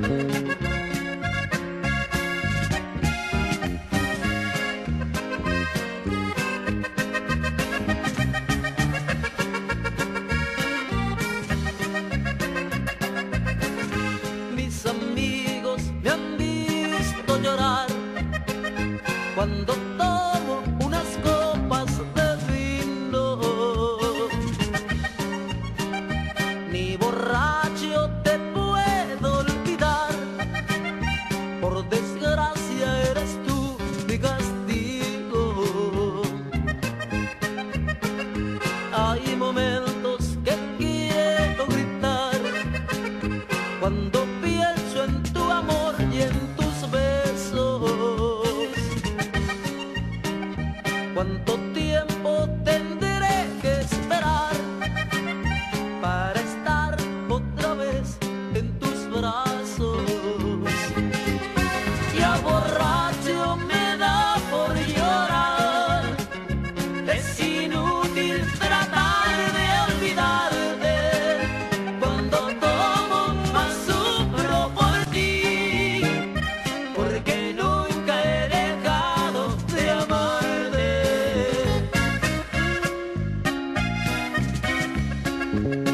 Mis amigos me han visto llorar cuando tomo unas copas de vino. Ni borracho te puedo olvidar, por desgracia eres tú mi castigo. Hay momentos que quiero gritar cuando pienso en tu amor y en tus besos. ¿Cuánto tiempo tendré que esperar para estar otra vez en tus brazos? Ya borracho me da por llorar, es inútil tratar de olvidarte. Cuando tomo más sufro por ti, porque nunca he dejado de amarte.